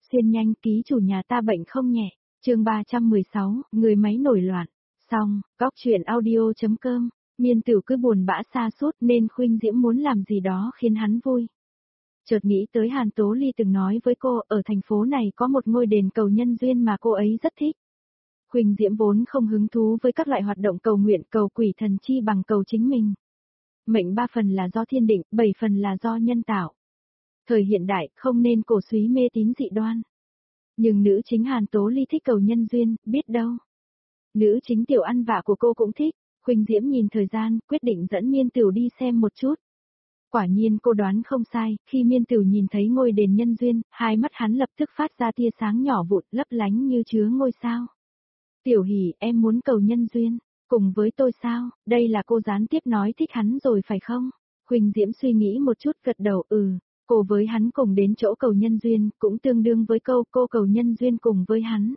Xuyên nhanh, ký chủ nhà ta bệnh không nhẹ. Chương 316, người máy nổi loạn. Xong, góc chuyện audio.com. Miên Tử cứ buồn bã xa sút nên Khuynh Diễm muốn làm gì đó khiến hắn vui. Chợt nghĩ tới Hàn Tố Ly từng nói với cô ở thành phố này có một ngôi đền cầu nhân duyên mà cô ấy rất thích. Khuynh Diễm vốn không hứng thú với các loại hoạt động cầu nguyện cầu quỷ thần chi bằng cầu chính mình. Mệnh 3 phần là do thiên định, 7 phần là do nhân tạo. Thời hiện đại không nên cổ suý mê tín dị đoan. Nhưng nữ chính Hàn Tố Ly thích cầu nhân duyên, biết đâu. Nữ chính Tiểu Ăn Vạ của cô cũng thích. Khuynh Diễm nhìn thời gian, quyết định dẫn Miên Tửu đi xem một chút. Quả nhiên cô đoán không sai, khi Miên Tửu nhìn thấy ngôi đền nhân duyên, hai mắt hắn lập tức phát ra tia sáng nhỏ vụn lấp lánh như chứa ngôi sao. Tiểu Hỷ, em muốn cầu nhân duyên, cùng với tôi sao? Đây là cô gián tiếp nói thích hắn rồi phải không? Khuynh Diễm suy nghĩ một chút gật đầu cô với hắn cùng đến chỗ cầu nhân duyên, cũng tương đương với câu cô cầu nhân duyên cùng với hắn.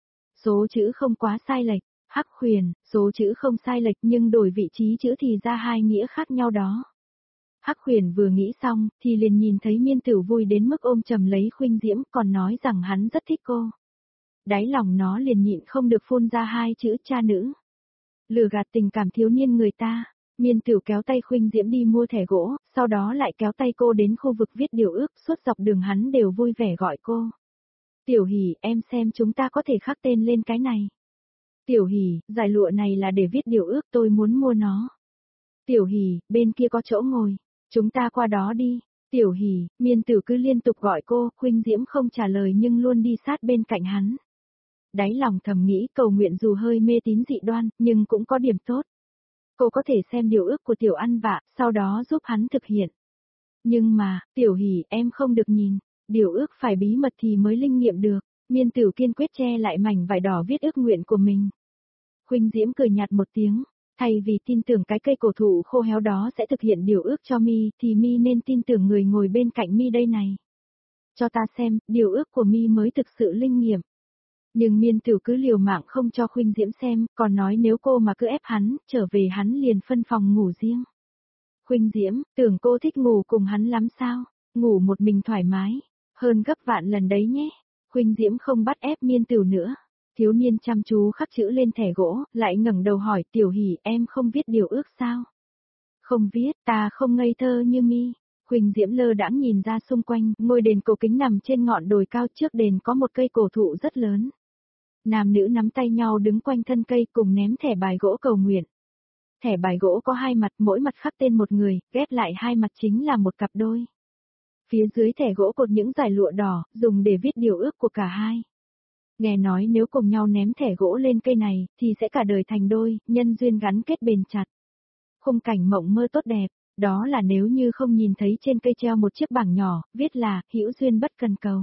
Số chữ không quá sai lệch, Hắc Huyền, số chữ không sai lệch nhưng đổi vị trí chữ thì ra hai nghĩa khác nhau đó. Hắc Huyền vừa nghĩ xong, thì liền nhìn thấy Miên Tửu vui đến mức ôm chầm lấy Khuynh Diễm còn nói rằng hắn rất thích cô. Đáy lòng nó liền nhịn không được phun ra hai chữ cha nữ. Lừa gạt tình cảm thiếu niên người ta. Miên Tửu kéo tay Khuynh Diễm đi mua thẻ gỗ, sau đó lại kéo tay cô đến khu vực viết điều ước, suốt dọc đường hắn đều vui vẻ gọi cô. Tiểu Hỷ, em xem chúng ta có thể khắc tên lên cái này. Tiểu Hỷ, giải lụa này là để viết điều ước, tôi muốn mua nó. Tiểu Hỷ, bên kia có chỗ ngồi, chúng ta qua đó đi. Tiểu Hỷ, Miên Tửu cứ liên tục gọi cô, Khuynh Diễm không trả lời nhưng luôn đi sát bên cạnh hắn. Đáy lòng thầm nghĩ cầu nguyện dù hơi mê tín dị đoan, nhưng cũng có điểm tốt. Cô có thể xem điều ước của Tiểu Ăn Vạ, sau đó giúp hắn thực hiện. Nhưng mà, Tiểu Hỷ, em không được nhìn, điều ước phải bí mật thì mới linh nghiệm được. Miên Tửu kiên quyết che lại mảnh vải đỏ viết ước nguyện của mình. Khuynh Diễm cười nhạt một tiếng, thay vì tin tưởng cái cây cổ thụ khô héo đó sẽ thực hiện điều ước cho mi, thì mi nên tin tưởng người ngồi bên cạnh mi đây này. Cho ta xem, điều ước của mi mới thực sự linh nghiệm. Nhưng Miên Tửu cứ liều mạng không cho Khuynh Diễm xem, còn nói nếu cô mà cứ ép hắn, trở về hắn liền phân phòng ngủ riêng. Khuynh Diễm, tưởng cô thích ngủ cùng hắn lắm sao? Ngủ một mình thoải mái, hơn gấp vạn lần đấy nhé. Khuynh Diễm không bắt ép Miên Tửu nữa. Thiếu niên chăm chú khắc chữ lên thẻ gỗ, lại ngẩng đầu hỏi Tiểu Hỷ, em không viết điều ước sao? Không viết, ta không ngây thơ như mi. Khuynh Diễm lơ đãng nhìn ra xung quanh, ngôi đền cổ kính nằm trên ngọn đồi cao, trước đền có một cây cổ thụ rất lớn. Nam nữ nắm tay nhau đứng quanh thân cây cùng ném thẻ bài gỗ cầu nguyện. Thẻ bài gỗ có hai mặt, mỗi mặt khắc tên một người, ghép lại hai mặt chính là một cặp đôi. Phía dưới thẻ gỗ cột những dải lụa đỏ, dùng để viết điều ước của cả hai. Nghe nói nếu cùng nhau ném thẻ gỗ lên cây này, thì sẽ cả đời thành đôi, nhân duyên gắn kết bền chặt. Khung cảnh mộng mơ tốt đẹp, đó là nếu như không nhìn thấy trên cây treo một chiếc bảng nhỏ, viết là, hữu duyên bất cần cầu.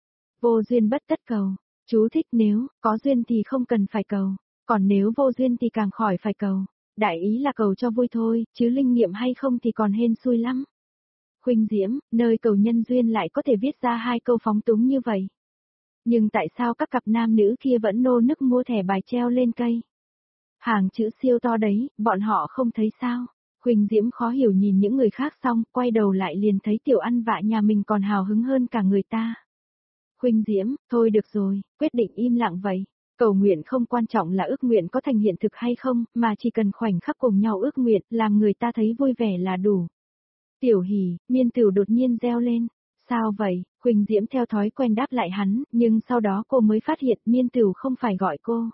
Vô duyên bất tất cầu. Chú thích nếu, có duyên thì không cần phải cầu, còn nếu vô duyên thì càng khỏi phải cầu. Đại ý là cầu cho vui thôi, chứ linh nghiệm hay không thì còn hên xui lắm. Khuynh Diễm, nơi cầu nhân duyên lại có thể viết ra hai câu phóng túng như vậy. Nhưng tại sao các cặp nam nữ kia vẫn nô nức mua thẻ bài treo lên cây? Hàng chữ siêu to đấy, bọn họ không thấy sao? Khuynh Diễm khó hiểu nhìn những người khác xong, quay đầu lại liền thấy Tiểu Ăn Vạ nhà mình còn hào hứng hơn cả người ta. Khuynh Diễm, thôi được rồi, quyết định im lặng vậy. Cầu nguyện không quan trọng là ước nguyện có thành hiện thực hay không, mà chỉ cần khoảnh khắc cùng nhau ước nguyện, làm người ta thấy vui vẻ là đủ. Tiểu Hỷ, Miên Tửu đột nhiên reo lên. Sao vậy? Khuynh Diễm theo thói quen đáp lại hắn, nhưng sau đó cô mới phát hiện Miên Tửu không phải gọi cô.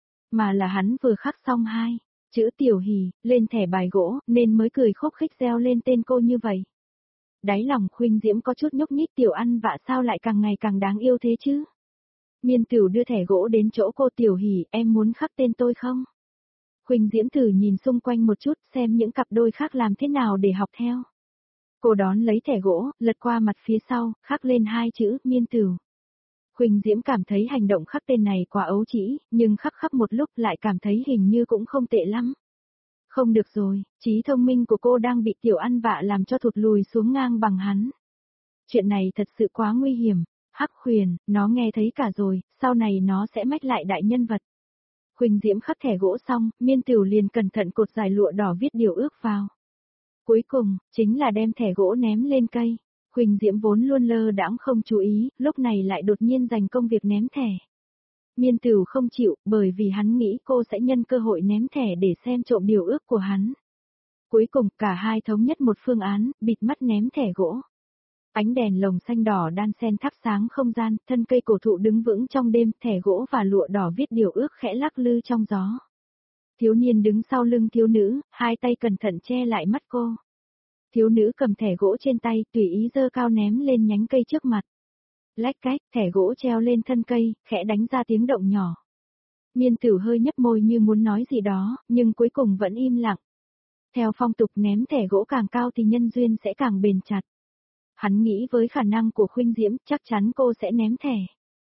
Mà là hắn vừa khắc xong hai chữ Tiểu Hỷ lên thẻ bài gỗ, nên mới cười khúc khích reo lên tên cô như vậy. Đáy lòng Khuynh Diễm có chút nhúc nhích, Tiểu Ăn Vạ sao lại càng ngày càng đáng yêu thế chứ? Miên Tửu đưa thẻ gỗ đến chỗ cô. Tiểu Hỷ, em muốn khắc tên tôi không? Khuynh Diễm thử nhìn xung quanh một chút xem những cặp đôi khác làm thế nào để học theo. Cô đón lấy thẻ gỗ, lật qua mặt phía sau, khắc lên hai chữ Miên Tửu. Khuynh Diễm cảm thấy hành động khắc tên này quá ấu trĩ, nhưng khắc khắc một lúc lại cảm thấy hình như cũng không tệ lắm. Không được rồi, trí thông minh của cô đang bị Tiểu Ăn Vạ làm cho thụt lùi xuống ngang bằng hắn. Chuyện này thật sự quá nguy hiểm. Hắc Huyền, nó nghe thấy cả rồi, sau này nó sẽ mách lại đại nhân vật. Khuynh Diễm khắc thẻ gỗ xong, Miên Tửu liền cẩn thận cột dải lụa đỏ viết điều ước vào. Cuối cùng, chính là đem thẻ gỗ ném lên cây. Khuynh Diễm vốn luôn lơ đãng không chú ý, lúc này lại đột nhiên giành công việc ném thẻ. Miên Tửu không chịu, bởi vì hắn nghĩ cô sẽ nhân cơ hội ném thẻ để xem trộm điều ước của hắn. Cuối cùng cả hai thống nhất một phương án, bịt mắt ném thẻ gỗ. Ánh đèn lồng xanh đỏ đan xen thắp sáng không gian, thân cây cổ thụ đứng vững trong đêm, thẻ gỗ và lụa đỏ viết điều ước khẽ lắc lư trong gió. Thiếu niên đứng sau lưng thiếu nữ, hai tay cẩn thận che lại mắt cô. Thiếu nữ cầm thẻ gỗ trên tay, tùy ý giơ cao ném lên nhánh cây trước mặt. Lách cách, thẻ gỗ treo lên thân cây, khẽ đánh ra tiếng động nhỏ. Miên Tửu hơi nhấp môi như muốn nói gì đó, nhưng cuối cùng vẫn im lặng. Theo phong tục ném thẻ gỗ càng cao thì nhân duyên sẽ càng bền chặt. Hắn nghĩ với khả năng của Khuynh Diễm, chắc chắn cô sẽ ném thẻ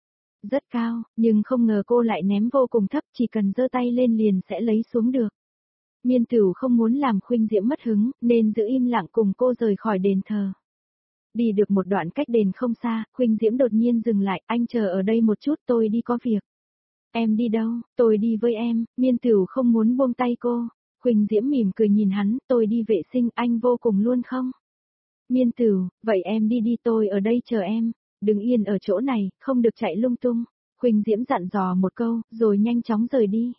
rất cao, nhưng không ngờ cô lại ném vô cùng thấp, chỉ cần giơ tay lên liền sẽ lấy xuống được. Miên Tửu không muốn làm Khuynh Diễm mất hứng, nên giữ im lặng cùng cô rời khỏi đền thờ. Đi được một đoạn cách đền không xa, Khuynh Diễm đột nhiên dừng lại, anh chờ ở đây một chút, tôi đi có việc. Em đi đâu? Tôi đi với em. Miên Tửu không muốn buông tay cô. Khuynh Diễm mỉm cười nhìn hắn, tôi đi vệ sinh, anh vô cùng luôn không? Miên Tửu, vậy em đi đi, tôi ở đây chờ em. Đừng yên ở chỗ này, không được chạy lung tung. Khuynh Diễm dặn dò một câu, rồi nhanh chóng rời đi.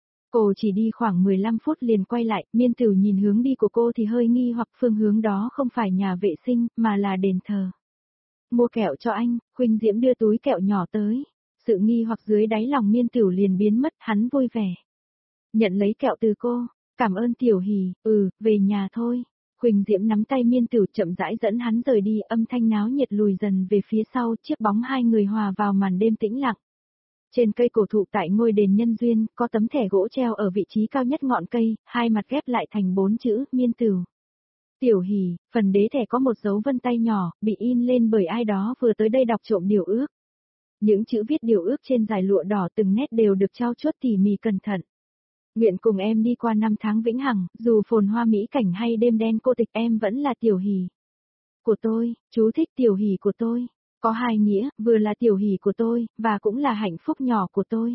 Cô chỉ đi khoảng 15 phút liền quay lại, Miên Tửu nhìn hướng đi của cô thì hơi nghi hoặc phương hướng đó không phải nhà vệ sinh, mà là đền thờ. Mua kẹo cho anh, Khuynh Diễm đưa túi kẹo nhỏ tới. Sự nghi hoặc dưới đáy lòng Miên Tửu liền biến mất, hắn vui vẻ. Nhận lấy kẹo từ cô, cảm ơn Tiểu Hỷ, về nhà thôi. Khuynh Diễm nắm tay Miên Tửu chậm rãi dẫn hắn rời đi, âm thanh náo nhiệt lùi dần về phía sau, chiếc bóng hai người hòa vào màn đêm tĩnh lặng. Trên cây cổ thụ tại ngôi đền nhân duyên, có tấm thẻ gỗ treo ở vị trí cao nhất ngọn cây, hai mặt ghép lại thành 4 chữ, Miên Tửu. Tiểu Hỷ, phần đế thẻ có một dấu vân tay nhỏ, bị in lên bởi ai đó vừa tới đây đọc trộm điều ước. Những chữ viết điều ước trên dải lụa đỏ từng nét đều được trao chuốt tỉ mỉ cẩn thận. Nguyện cùng em đi qua năm tháng vĩnh hằng, dù phồn hoa mỹ cảnh hay đêm đen cô tịch em vẫn là Tiểu Hỷ của tôi, chú thích Tiểu Hỷ của tôi. Có hai nghĩa, vừa là Tiểu Hỷ của tôi, và cũng là hạnh phúc nhỏ của tôi.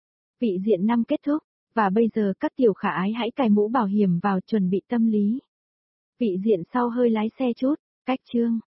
Vị diện năm kết thúc, và bây giờ các tiểu khả ái hãy cài mũ bảo hiểm vào chuẩn bị tâm lý. Vị diện sau hơi lái xe chút, cách chương.